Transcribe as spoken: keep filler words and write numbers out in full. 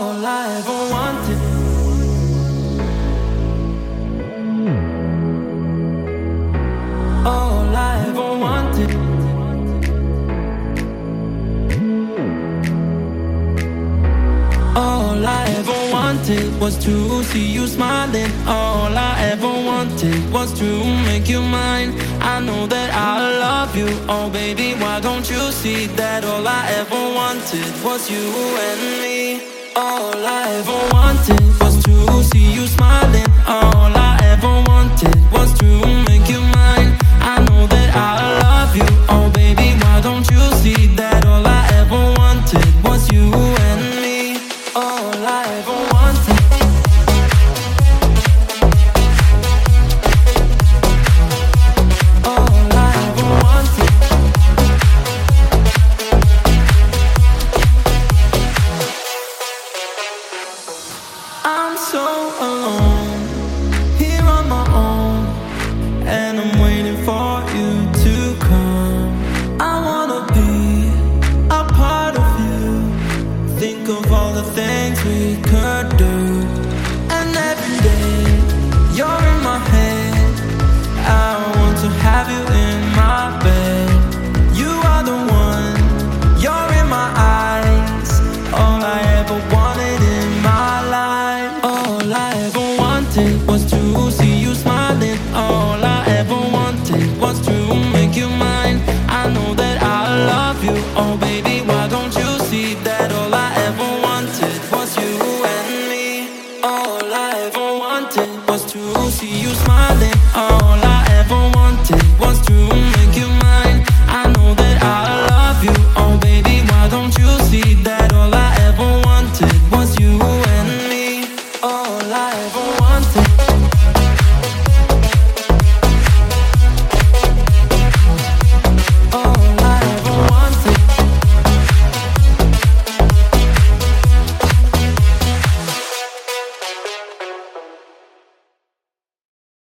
all I ever wanted. All I ever wanted. All I ever wanted was to see you smiling. All I ever wanted was to make you mine. I know that I love you, oh baby, why don't you see that all I ever wanted was you and me. All I ever wanted was to see you smiling. All I ever wanted was to make you mine. I know that I love you, oh baby, why don't you see that all I ever wanted was you and me. All I ever wanted. All I ever wanted. I'm so alone, here on my own, and I'm waiting for you to come. I wanna be a part of you. Think of all the things we could